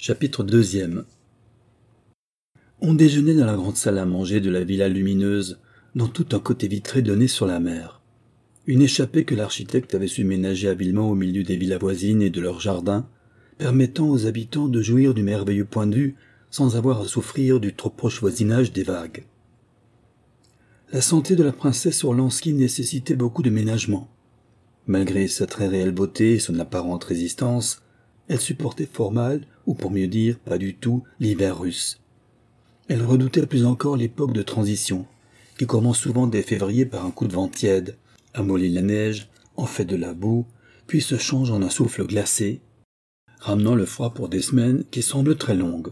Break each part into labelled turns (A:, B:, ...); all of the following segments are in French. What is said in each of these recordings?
A: Chapitre 2. On déjeunait dans la grande salle à manger de la villa lumineuse, dont tout un côté vitré donnait sur la mer. Une échappée que l'architecte avait su ménager habilement au milieu des villas voisines et de leurs jardins, permettant aux habitants de jouir du merveilleux point de vue sans avoir à souffrir du trop proche voisinage des vagues. La santé de la princesse Orlansky nécessitait beaucoup de ménagement. Malgré sa très réelle beauté et son apparente résistance, elle supportait fort mal, ou pour mieux dire, pas du tout, l'hiver russe. Elle redoutait plus encore l'époque de transition, qui commence souvent dès février par un coup de vent tiède, amollit la neige, en fait de la boue, puis se change en un souffle glacé, ramenant le froid pour des semaines qui semblent très longues.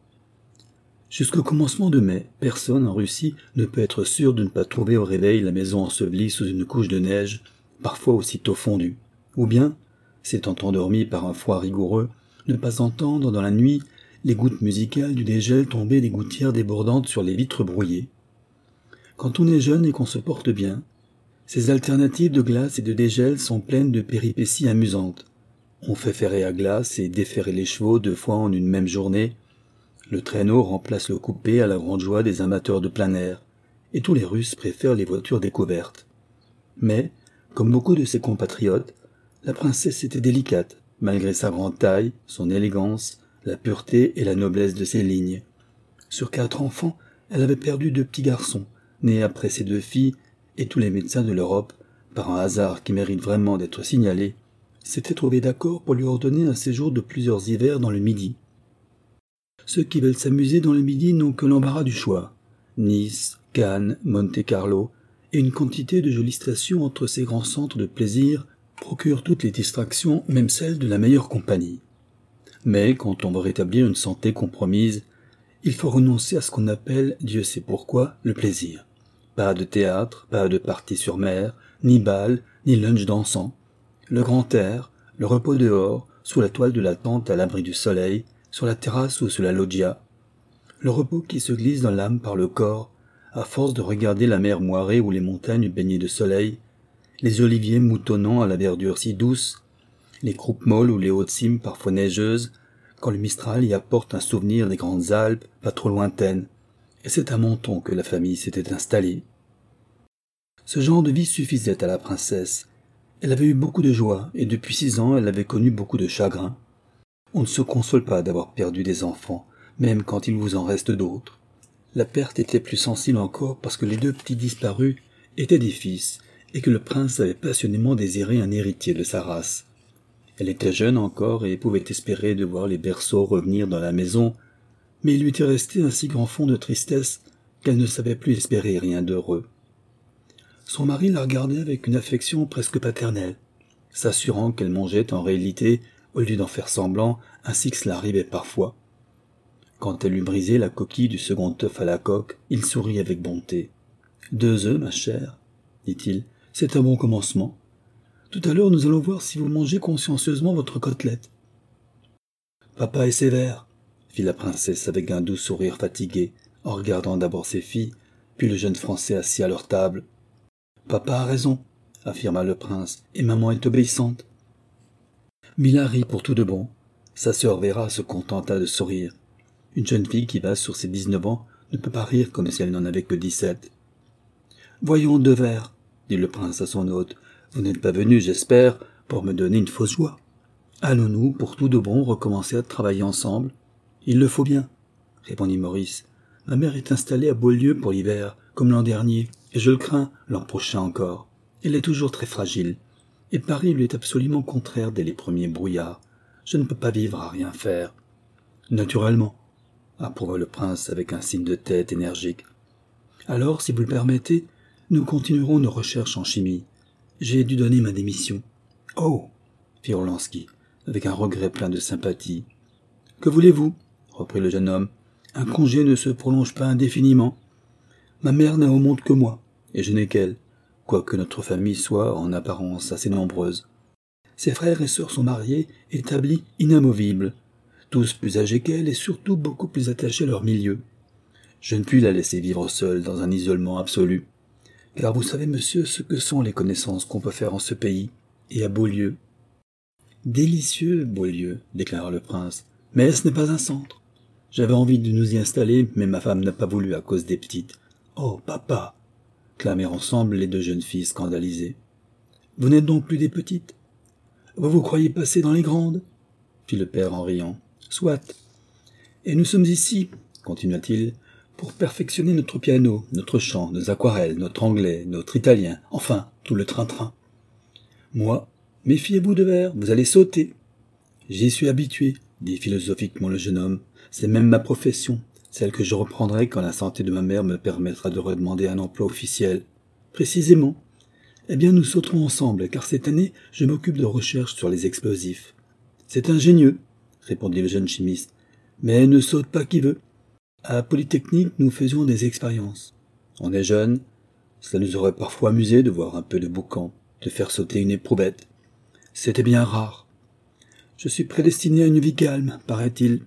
A: Jusqu'au commencement de mai, personne en Russie ne peut être sûr de ne pas trouver au réveil la maison ensevelie sous une couche de neige, parfois aussitôt fondue, ou bien, s'étant endormi par un froid rigoureux, ne pas entendre dans la nuit les gouttes musicales du dégel tomber des gouttières débordantes sur les vitres brouillées. Quand on est jeune et qu'on se porte bien, ces alternatives de glace et de dégel sont pleines de péripéties amusantes. On fait ferrer à glace et déferrer les chevaux 2 fois en une même journée. Le traîneau remplace le coupé à la grande joie des amateurs de plein air, et tous les Russes préfèrent les voitures découvertes. Mais, comme beaucoup de ses compatriotes, la princesse était délicate, malgré sa grande taille, son élégance, la pureté et la noblesse de ses lignes. Sur 4 enfants, elle avait perdu 2 petits garçons, nés après ses 2 filles, et tous les médecins de l'Europe, par un hasard qui mérite vraiment d'être signalé, s'étaient trouvés d'accord pour lui ordonner un séjour de plusieurs hivers dans le Midi. Ceux qui veulent s'amuser dans le Midi n'ont que l'embarras du choix. Nice, Cannes, Monte-Carlo, et une quantité de jolies stations entre ces grands centres de plaisir procurent toutes les distractions, même celles de la meilleure compagnie. Mais quand on veut rétablir une santé compromise, il faut renoncer à ce qu'on appelle, Dieu sait pourquoi, le plaisir. Pas de théâtre, pas de parties sur mer, ni bal, ni lunch dansant. Le grand air, le repos dehors, sous la toile de la tente à l'abri du soleil, sur la terrasse ou sur la loggia. Le repos qui se glisse dans l'âme par le corps, à force de regarder la mer moirée ou les montagnes baignées de soleil, les oliviers moutonnant à la verdure si douce, les croupes molles ou les hautes cimes parfois neigeuses, quand le Mistral y apporte un souvenir des grandes Alpes pas trop lointaines, et c'est à Menton que la famille s'était installée. Ce genre de vie suffisait à la princesse. Elle avait eu beaucoup de joie, et depuis 6 ans elle avait connu beaucoup de chagrin. On ne se console pas d'avoir perdu des enfants, même quand il vous en reste d'autres. La perte était plus sensible encore parce que les 2 petits disparus étaient des fils, et que le prince avait passionnément désiré un héritier de sa race. Elle était jeune encore et pouvait espérer de voir les berceaux revenir dans la maison, mais il lui était resté un si grand fond de tristesse qu'elle ne savait plus espérer rien d'heureux. Son mari la regardait avec une affection presque paternelle, s'assurant qu'elle mangeait en réalité, au lieu d'en faire semblant, ainsi que cela arrivait parfois. Quand elle eut brisé la coquille du second œuf à la coque, il sourit avec bonté. « 2 œufs, ma chère, dit-il, c'est un bon commencement. Tout à l'heure, nous allons voir si vous mangez consciencieusement votre côtelette. »« Papa est sévère, » fit la princesse avec un doux sourire fatigué, en regardant d'abord ses filles, puis le jeune Français assis à leur table. « Papa a raison, » affirma le prince, « et maman est obéissante. » Mila rit pour tout de bon. Sa sœur Vera se contenta de sourire. Une jeune fille qui va sur ses 19 ans ne peut pas rire comme si elle n'en avait que 17. « Voyons 2 verres, » dit le prince à son hôte. « Vous n'êtes pas venu, j'espère, pour me donner une fausse joie. Allons-nous, pour tout de bon, recommencer à travailler ensemble ? » « Il le faut bien, » répondit Maurice. « Ma mère est installée à Beaulieu pour l'hiver, comme l'an dernier, et je le crains, l'an prochain encore. Elle est toujours très fragile. Et Paris lui est absolument contraire dès les premiers brouillards. Je ne peux pas vivre à rien faire. »« Naturellement, » approuva le prince avec un signe de tête énergique. « Alors, si vous le permettez, nous continuerons nos recherches en chimie. J'ai dû donner ma démission. »« Oh !» fit Orlansky, avec un regret plein de sympathie. « Que voulez-vous ?» reprit le jeune homme. « Un congé ne se prolonge pas indéfiniment. Ma mère n'a au monde que moi, et je n'ai qu'elle, quoique notre famille soit, en apparence, assez nombreuse. Ses frères et sœurs sont mariés, établis, inamovibles, tous plus âgés qu'elle et surtout beaucoup plus attachés à leur milieu. Je ne puis la laisser vivre seule dans un isolement absolu, car vous savez, monsieur, ce que sont les connaissances qu'on peut faire en ce pays, et à Beaulieu. »« Délicieux, Beaulieu, déclara le prince, Mais ce n'est pas un centre. J'avais envie de nous y installer, mais ma femme n'a pas voulu à cause des petites. Oh, papa! Clamèrent ensemble les deux jeunes filles scandalisées. Vous n'êtes donc plus des petites? Vous vous croyez passer dans les grandes? Fit le père en riant. Soit. Et nous sommes ici, continua-t-il, pour perfectionner notre piano, notre chant, nos aquarelles, notre anglais, notre italien, enfin, tout le train-train. Moi, méfiez-vous de verre, vous allez sauter. J'y suis habitué, dit philosophiquement le jeune homme. C'est même ma profession, celle que je reprendrai quand la santé de ma mère me permettra de redemander un emploi officiel. Précisément. Eh bien, nous sauterons ensemble, car cette année, je m'occupe de recherches sur les explosifs. C'est ingénieux, répondit le jeune chimiste, mais ne saute pas qui veut. À Polytechnique, nous faisions des expériences. On est jeune, cela nous aurait parfois amusé de voir un peu de boucan, de faire sauter une éprouvette. C'était bien rare. Je suis prédestiné à une vie calme, paraît-il.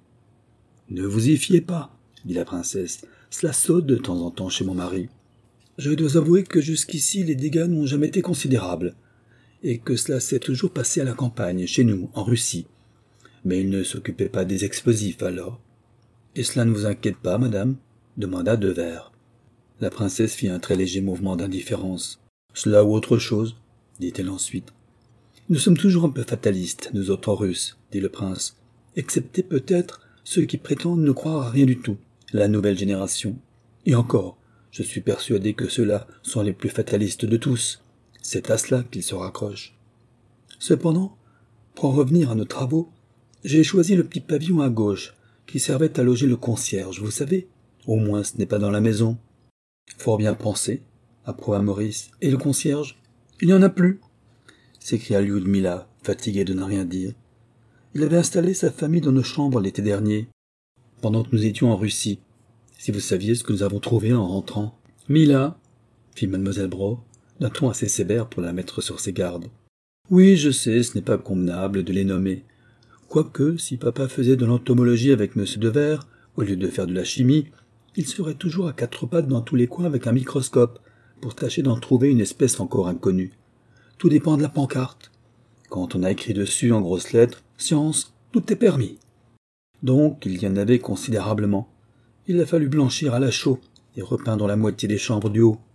A: Ne vous y fiez pas, dit la princesse. Cela saute de temps en temps chez mon mari. Je dois avouer que jusqu'ici les dégâts n'ont jamais été considérables, et que cela s'est toujours passé à la campagne, chez nous, en Russie. Mais il ne s'occupait pas des explosifs alors. Et cela ne vous inquiète pas, madame? Demanda Devers. La princesse fit un très léger mouvement d'indifférence. Cela ou autre chose, dit-elle ensuite. Nous sommes toujours un peu fatalistes, nous autres Russes, dit le prince, excepté peut-être ceux qui prétendent ne croire à rien du tout, la nouvelle génération. Et encore, je suis persuadé que ceux-là sont les plus fatalistes de tous. C'est à cela qu'ils se raccrochent. Cependant, pour en revenir à nos travaux, j'ai choisi le petit pavillon à gauche, qui servait à loger le concierge, vous savez. Au moins ce n'est pas dans la maison. Fort bien pensé, approuva Maurice. Et le concierge? Il n'y en a plus, s'écria Lyudmila, fatiguée de ne rien dire. Il avait installé sa famille dans nos chambres l'été dernier, pendant que nous étions en Russie. Si vous saviez ce que nous avons trouvé en rentrant. Mila, fit mademoiselle Braun, d'un ton assez sévère pour la mettre sur ses gardes. Oui, je sais, ce n'est pas convenable de les nommer. Quoique, si papa faisait de l'entomologie avec M. Devers, au lieu de faire de la chimie, il serait toujours à quatre pattes dans tous les coins avec un microscope, pour tâcher d'en trouver une espèce encore inconnue. Tout dépend de la pancarte. Quand on a écrit dessus en grosses lettres « Science », tout est permis. Donc, il y en avait considérablement. Il a fallu blanchir à la chaux et repeindre la moitié des chambres du haut.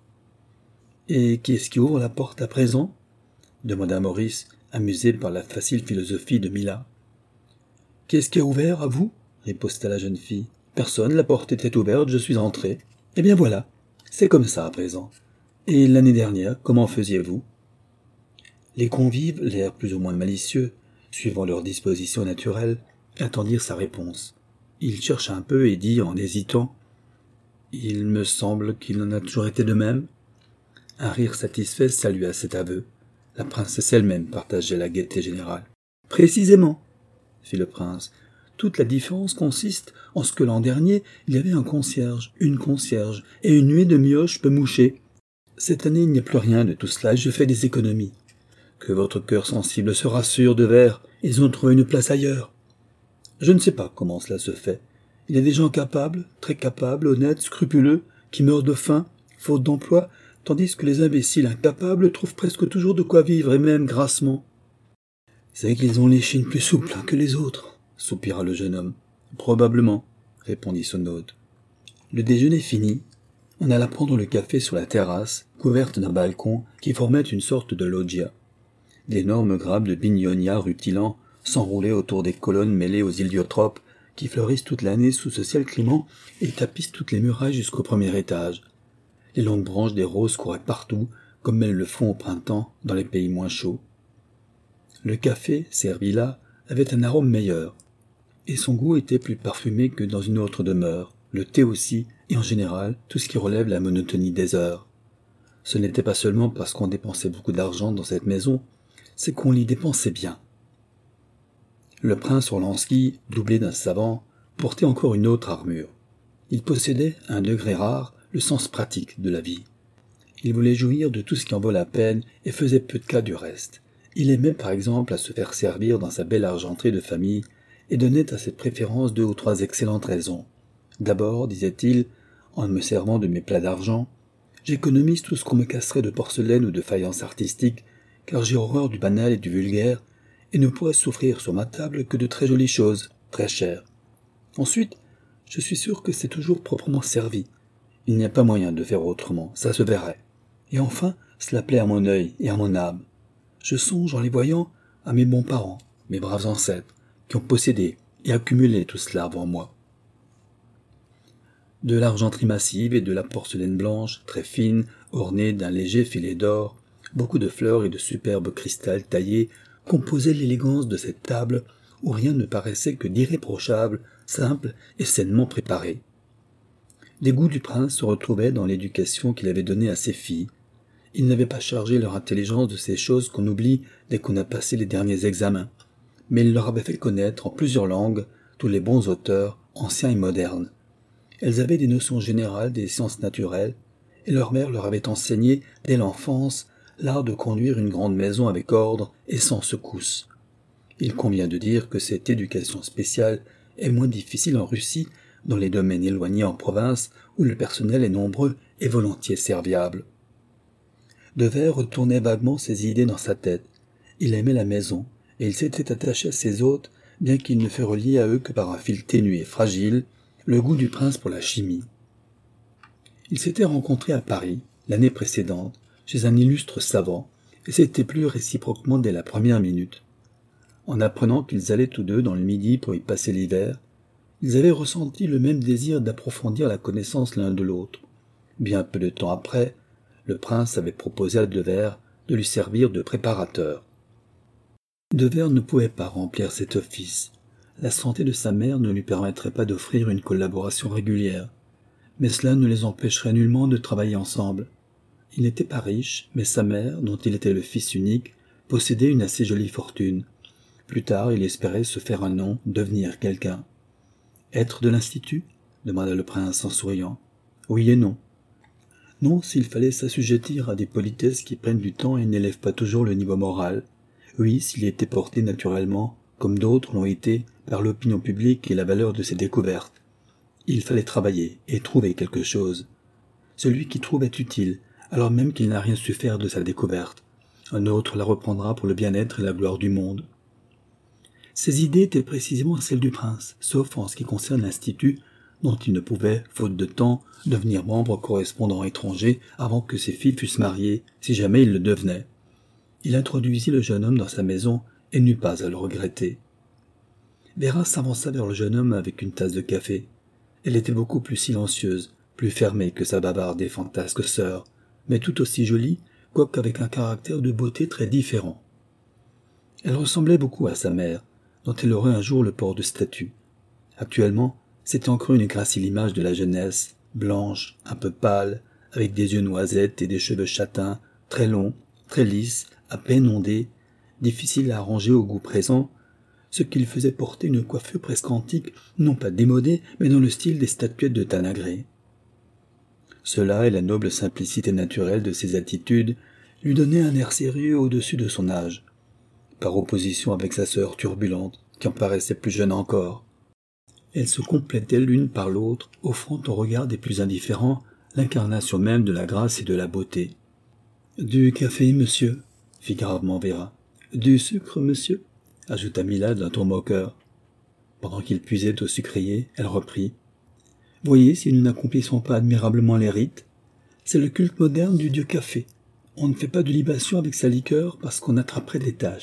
A: « Et qui est-ce qui ouvre la porte à présent » demanda Maurice, amusé par la facile philosophie de Mila. « Qu'est-ce qui a ouvert, à vous » riposta la jeune fille. « Personne, la porte était ouverte, je suis entré. Eh bien voilà, c'est comme ça à présent. Et l'année dernière, comment faisiez-vous » Les convives, l'air plus ou moins malicieux, suivant leur disposition naturelle, attendirent sa réponse. Il chercha un peu et dit en hésitant « Il me semble qu'il en a toujours été de même. » Un rire satisfait salua cet aveu. La princesse elle-même partageait la gaieté générale. « Précisément, » fit le prince. « Toute la différence consiste en ce que l'an dernier, il y avait un concierge, une concierge et une nuée de mioches peu mouchées. Cette année, il n'y a plus rien de tout cela et je fais des économies. Que votre cœur sensible se rassure, Devers, ils ont trouvé une place ailleurs. Je ne sais pas comment cela se fait. Il y a des gens capables, très capables, honnêtes, scrupuleux, qui meurent de faim, faute d'emploi, tandis que les imbéciles incapables trouvent presque toujours de quoi vivre, et même grassement. C'est qu'ils ont les chines plus souples que les autres, soupira le jeune homme. Probablement, répondit son hôte. Le déjeuner fini, on alla prendre le café sur la terrasse, couverte d'un balcon qui formait une sorte de loggia. D'énormes grappes de bignonia rutilants s'enroulaient autour des colonnes mêlées aux héliotropes qui fleurissent toute l'année sous ce ciel clément et tapissent toutes les murailles jusqu'au premier étage. Les longues branches des roses couraient partout, comme elles le font au printemps dans les pays moins chauds. Le café, servi là, avait un arôme meilleur, et son goût était plus parfumé que dans une autre demeure, le thé aussi, et en général, tout ce qui relève la monotonie des heures. Ce n'était pas seulement parce qu'on dépensait beaucoup d'argent dans cette maison, c'est qu'on l'y dépensait bien. Le prince Orlansky, doublé d'un savant, portait encore une autre armure. Il possédait, à un degré rare, le sens pratique de la vie. Il voulait jouir de tout ce qui en vaut la peine et faisait peu de cas du reste. Il aimait par exemple à se faire servir dans sa belle argenterie de famille et donnait à cette préférence 2 ou 3 excellentes raisons. D'abord, disait-il, en me servant de mes plats d'argent, j'économise tout ce qu'on me casserait de porcelaine ou de faïence artistique, car j'ai horreur du banal et du vulgaire, et ne pourrais souffrir sur ma table que de très jolies choses, très cher. Ensuite, je suis sûr que c'est toujours proprement servi. Il n'y a pas moyen de faire autrement, ça se verrait. Et enfin, cela plaît à mon œil et à mon âme. Je songe en les voyant à mes bons parents, mes braves ancêtres, qui ont possédé et accumulé tout cela avant moi. De l'argenterie massive et de la porcelaine blanche, très fine, ornée d'un léger filet d'or, beaucoup de fleurs et de superbes cristals taillés composaient l'élégance de cette table où rien ne paraissait que d'irréprochable, simple et sainement préparé. Les goûts du prince se retrouvaient dans l'éducation qu'il avait donnée à ses filles. Il n'avait pas chargé leur intelligence de ces choses qu'on oublie dès qu'on a passé les derniers examens, mais il leur avait fait connaître en plusieurs langues tous les bons auteurs, anciens et modernes. Elles avaient des notions générales des sciences naturelles, et leur mère leur avait enseigné, dès l'enfance, l'art de conduire une grande maison avec ordre et sans secousse. Il convient de dire que cette éducation spéciale est moins difficile en Russie, dans les domaines éloignés en province, où le personnel est nombreux et volontiers serviable. Devers retournait vaguement ses idées dans sa tête. Il aimait la maison, et il s'était attaché à ses hôtes, bien qu'il ne fût relié à eux que par un fil ténu et fragile, le goût du prince pour la chimie. Ils s'étaient rencontrés à Paris, l'année précédente, chez un illustre savant, et s'étaient plu réciproquement dès la première minute. En apprenant qu'ils allaient tous deux dans le Midi pour y passer l'hiver, ils avaient ressenti le même désir d'approfondir la connaissance l'un de l'autre. Bien peu de temps après, le prince avait proposé à Devers de lui servir de préparateur. Devers ne pouvait pas remplir cet office. La santé de sa mère ne lui permettrait pas d'offrir une collaboration régulière, mais cela ne les empêcherait nullement de travailler ensemble. Il n'était pas riche, mais sa mère, dont il était le fils unique, possédait une assez jolie fortune. Plus tard, il espérait se faire un nom, devenir quelqu'un. « Être de l'Institut » demanda le prince en souriant. « Oui et non. Non, s'il fallait s'assujettir à des politesses qui prennent du temps et n'élèvent pas toujours le niveau moral. Oui, s'il était porté naturellement, comme d'autres l'ont été, par l'opinion publique et la valeur de ses découvertes. Il fallait travailler et trouver quelque chose. Celui qui trouve est utile, alors même qu'il n'a rien su faire de sa découverte. Un autre la reprendra pour le bien-être et la gloire du monde. » Ces idées étaient précisément celles du prince, sauf en ce qui concerne l'Institut, dont il ne pouvait, faute de temps, devenir membre correspondant étranger avant que ses filles fussent mariées, si jamais il le devenait. Il introduisit le jeune homme dans sa maison et n'eut pas à le regretter. Véra s'avança vers le jeune homme avec une tasse de café. Elle était beaucoup plus silencieuse, plus fermée que sa bavarde et fantasque sœur, mais tout aussi jolie, quoique avec un caractère de beauté très différent. Elle ressemblait beaucoup à sa mère, dont elle aurait un jour le port de statue. Actuellement, c'était encore une gracile image de la jeunesse, blanche, un peu pâle, avec des yeux noisettes et des cheveux châtains, très longs, très lisses, à peine ondés, difficiles à arranger au goût présent, ce qui lui faisait porter une coiffure presque antique, non pas démodée, mais dans le style des statuettes de Tanagré. Cela et la noble simplicité naturelle de ses attitudes lui donnaient un air sérieux au-dessus de son âge, par opposition avec sa sœur turbulente, qui en paraissait plus jeune encore. Elles se complétaient l'une par l'autre, offrant au regard des plus indifférents l'incarnation même de la grâce et de la beauté. « Du café, monsieur » fit gravement Véra. « Du sucre, monsieur » ajouta Mila d'un ton moqueur. Pendant qu'il puisait au sucrier, elle reprit. « Voyez si nous n'accomplissons pas admirablement les rites. C'est le culte moderne du dieu café. On ne fait pas de libation avec sa liqueur parce qu'on attraperait des taches. »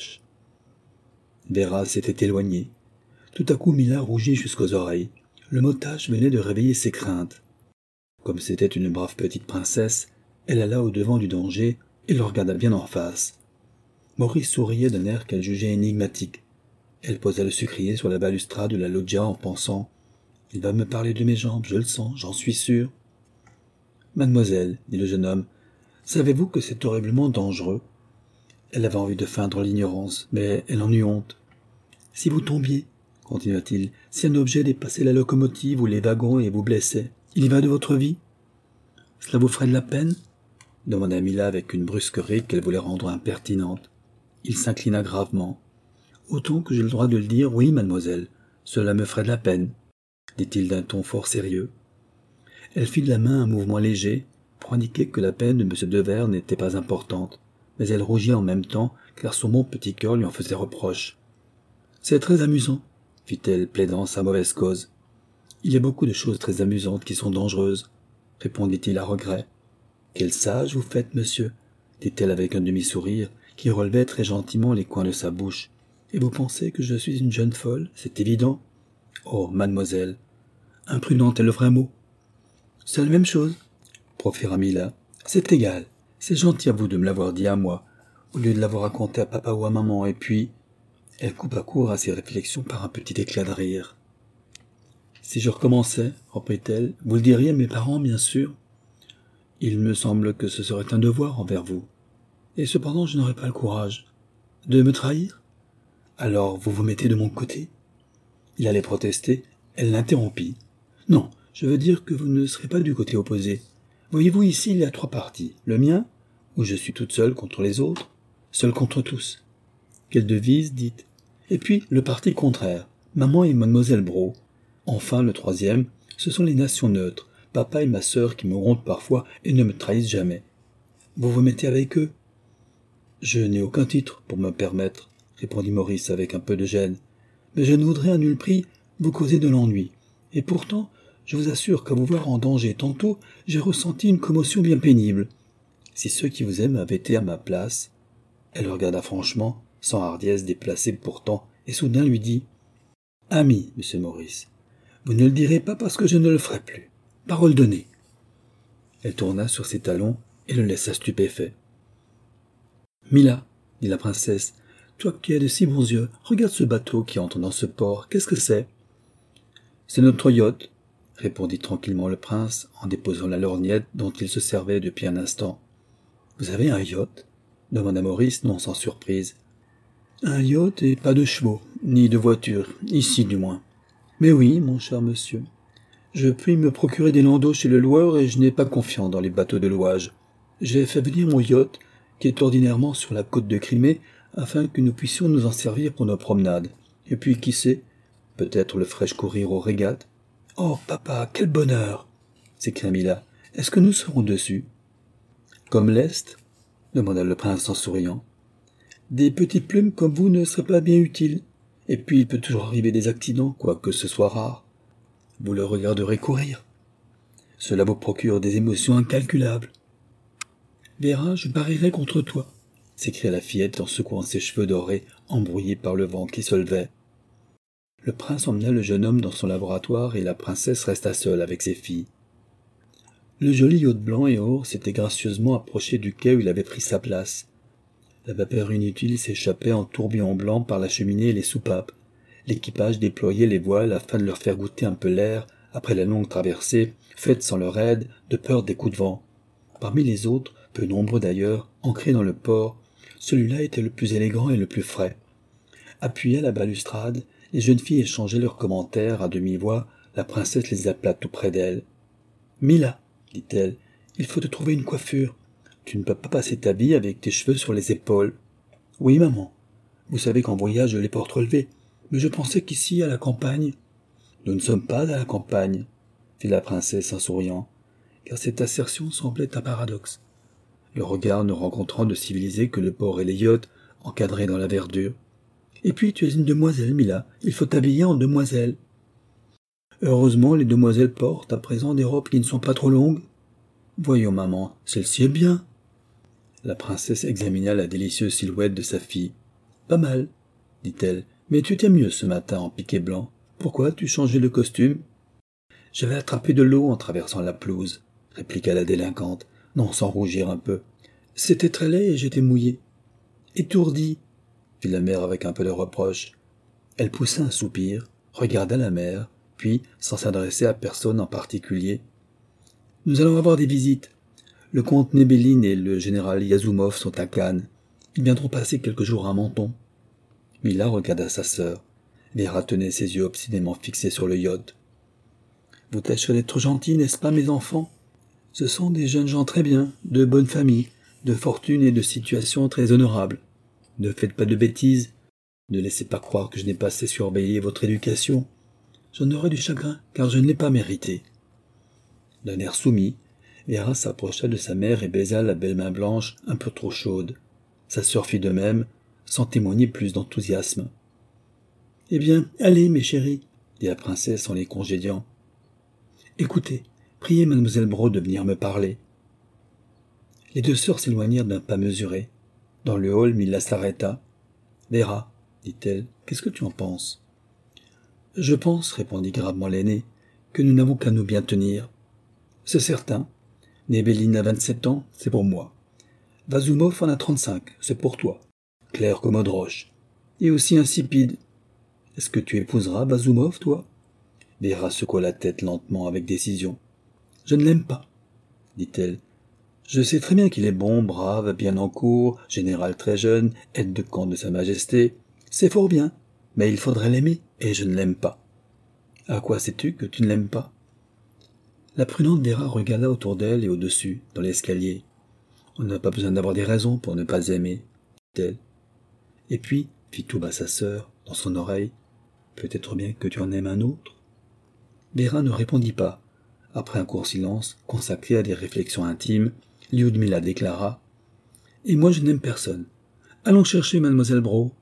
A: Véra s'était éloignée. Tout à coup Mila rougit jusqu'aux oreilles. Le mot tache venait de réveiller ses craintes. Comme c'était une brave petite princesse, elle alla au-devant du danger et le regarda bien en face. Maurice souriait d'un air qu'elle jugeait énigmatique. Elle posa le sucrier sur la balustrade de la loggia en pensant « Il va me parler de mes jambes, je le sens, j'en suis sûr. »« Mademoiselle, dit le jeune homme, savez-vous que c'est horriblement dangereux ?» Elle avait envie de feindre l'ignorance, mais elle en eut honte. « Si vous tombiez, continua-t-il, si un objet dépassait la locomotive ou les wagons et vous blessait, il y va de votre vie. Cela vous ferait de la peine ? Demanda Mila avec une brusquerie qu'elle voulait rendre impertinente. Il s'inclina gravement. Autant que j'ai le droit de le dire, oui, mademoiselle, cela me ferait de la peine, dit-il d'un ton fort sérieux. Elle fit de la main un mouvement léger pour indiquer que la peine de M. Devers n'était pas importante, mais elle rougit en même temps car son bon petit cœur lui en faisait reproche. C'est très amusant, fit-elle, plaidant sa mauvaise cause. Il y a beaucoup de choses très amusantes qui sont dangereuses, répondit-il à regret. Quel sage vous faites, monsieur, dit-elle avec un demi-sourire qui relevait très gentiment les coins de sa bouche. Et vous pensez que je suis une jeune folle, c'est évident. Oh, mademoiselle, imprudente est le vrai mot. C'est la même chose, proféra Mila. C'est égal, c'est gentil à vous de me l'avoir dit à moi, au lieu de l'avoir raconté à papa ou à maman, et puis... Elle coupa court à ses réflexions par un petit éclat de rire. Si je recommençais, reprit-elle, vous le diriez à mes parents, bien sûr. Il me semble que ce serait un devoir envers vous. Et cependant, je n'aurais pas le courage. De me trahir? Alors, vous vous mettez de mon côté? Il allait protester, elle l'interrompit. Non, je veux dire que vous ne serez pas du côté opposé. Voyez-vous, ici, il y a 3 partis. Le mien, où je suis toute seule contre les autres, seule contre tous. Quelle devise, dites. Et puis, le parti contraire, maman et mademoiselle Brault. Enfin, le 3e, ce sont les nations neutres, papa et ma sœur qui me grondent parfois et ne me trahissent jamais. Vous vous mettez avec eux? Je n'ai aucun titre pour me permettre, répondit Maurice avec un peu de gêne. Mais je ne voudrais à nul prix vous causer de l'ennui. Et pourtant, je vous assure qu'à vous voir en danger tantôt, j'ai ressenti une commotion bien pénible. Si ceux qui vous aiment avaient été à ma place... Elle le regarda franchement, sans hardiesse déplacée pourtant, et soudain lui dit « Ami, monsieur Maurice, vous ne le direz pas parce que je ne le ferai plus. Parole donnée. » Elle tourna sur ses talons et le laissa stupéfait. « Mila, dit la princesse, toi qui as de si bons yeux, regarde ce bateau qui entre dans ce port. Qu'est-ce que c'est ?»« C'est notre yacht, » répondit tranquillement le prince en déposant la lorgnette dont il se servait depuis un instant. « Vous avez un yacht ?» demanda Maurice, non sans surprise. « Un yacht et pas de chevaux, ni de voiture, ici du moins. Mais oui, mon cher monsieur, je puis me procurer des landaux chez le loueur et je n'ai pas confiance dans les bateaux de louage. J'ai fait venir mon yacht, qui est ordinairement sur la côte de Crimée, afin que nous puissions nous en servir pour nos promenades. Et puis, qui sait, peut-être le ferai-je courir aux régates. »« Oh, papa, quel bonheur !» s'écria Mila. « Est-ce que nous serons dessus ?»« Comme l'Est ?» demanda le prince en souriant. « Des petites plumes comme vous ne seraient pas bien utiles. Et puis il peut toujours arriver des accidents, quoique ce soit rare. Vous le regarderez courir. Cela vous procure des émotions incalculables. »« Vera, je parierai contre toi, » s'écria la fillette en secouant ses cheveux dorés, embrouillés par le vent qui se levait. Le prince emmena le jeune homme dans son laboratoire et la princesse resta seule avec ses filles. Le joli yacht blanc et or s'était gracieusement approché du quai où il avait pris sa place. La vapeur inutile s'échappait en tourbillons blancs par la cheminée et les soupapes. L'équipage déployait les voiles afin de leur faire goûter un peu l'air après la longue traversée, faite sans leur aide, de peur des coups de vent. Parmi les autres, peu nombreux d'ailleurs, ancrés dans le port, celui-là était le plus élégant et le plus frais. Appuyés à la balustrade, les jeunes filles échangeaient leurs commentaires à demi-voix, la princesse les appela tout près d'elle. « Mila, dit-elle, il faut te trouver une coiffure. Tu ne peux pas passer ta vie avec tes cheveux sur les épaules. »« Oui, maman. Vous savez qu'en voyage je les porte relevés, mais je pensais qu'ici, à la campagne... »« Nous ne sommes pas à la campagne, » fit la princesse en souriant, car cette assertion semblait un paradoxe, le regard ne rencontrant de civilisé que le port et les yachts encadrés dans la verdure. « Et puis tu es une demoiselle, Mila, il faut t'habiller en demoiselle. »« Heureusement, les demoiselles portent à présent des robes qui ne sont pas trop longues. »« Voyons, maman, celle-ci est bien. » La princesse examina la délicieuse silhouette de sa fille. « Pas mal, » dit-elle, « mais tu t'aimes mieux ce matin en piqué blanc. Pourquoi as-tu changé de costume ?»« J'avais attrapé de l'eau en traversant la pelouse, » répliqua la délinquante, non sans rougir un peu. « C'était très laid et j'étais mouillée. »« Étourdie, » fit la mère avec un peu de reproche. Elle poussa un soupir, regarda la mère, puis, sans s'adresser à personne en particulier, « Nous allons avoir des visites. Le comte Nebelin et le général Yazumov sont à Cannes. Ils viendront passer quelques jours à Menton. » Mila regarda sa sœur. Vera tenait ses yeux obstinément fixés sur le yacht. « Vous tâcherez d'être gentils, n'est-ce pas, mes enfants? Ce sont des jeunes gens très bien, de bonne famille, de fortune et de situation très honorable. Ne faites pas de bêtises. Ne laissez pas croire que je n'ai pas assez surveillé votre éducation. J'en aurai du chagrin, car je ne l'ai pas mérité. » D'un air soumis, Vera s'approcha de sa mère et baisa la belle main blanche un peu trop chaude. Sa sœur fit de même, sans témoigner plus d'enthousiasme. « Eh bien, allez, mes chéris, dit la princesse en les congédiant. Écoutez, priez mademoiselle Braud de venir me parler. Les deux sœurs s'éloignèrent d'un pas mesuré. Dans le hall, Mila s'arrêta. Vera, dit-elle, qu'est-ce que tu en penses? Je pense, répondit gravement l'aînée, que nous n'avons qu'à nous bien tenir. C'est certain. Nebelline a 27 ans, c'est pour moi. Vazumov en a 35, c'est pour toi. Clair comme eau de roche. Et aussi insipide. Est-ce que tu épouseras Vazumov, toi? Vera secoua la tête lentement avec décision. Je ne l'aime pas, dit-elle. Je sais très bien qu'il est bon, brave, bien en cour, général très jeune, aide de camp de Sa Majesté. C'est fort bien, mais il faudrait l'aimer, et je ne l'aime pas. À quoi sais-tu que tu ne l'aimes pas? La prudente Vera regarda autour d'elle et au-dessus, dans l'escalier. On n'a pas besoin d'avoir des raisons pour ne pas aimer, dit-elle. Et puis, fit tout bas sa sœur, dans son oreille, peut-être bien que tu en aimes un autre? Vera ne répondit pas. Après un court silence, consacré à des réflexions intimes, Lyudmila déclara « Et moi je n'aime personne. Allons chercher mademoiselle Braud,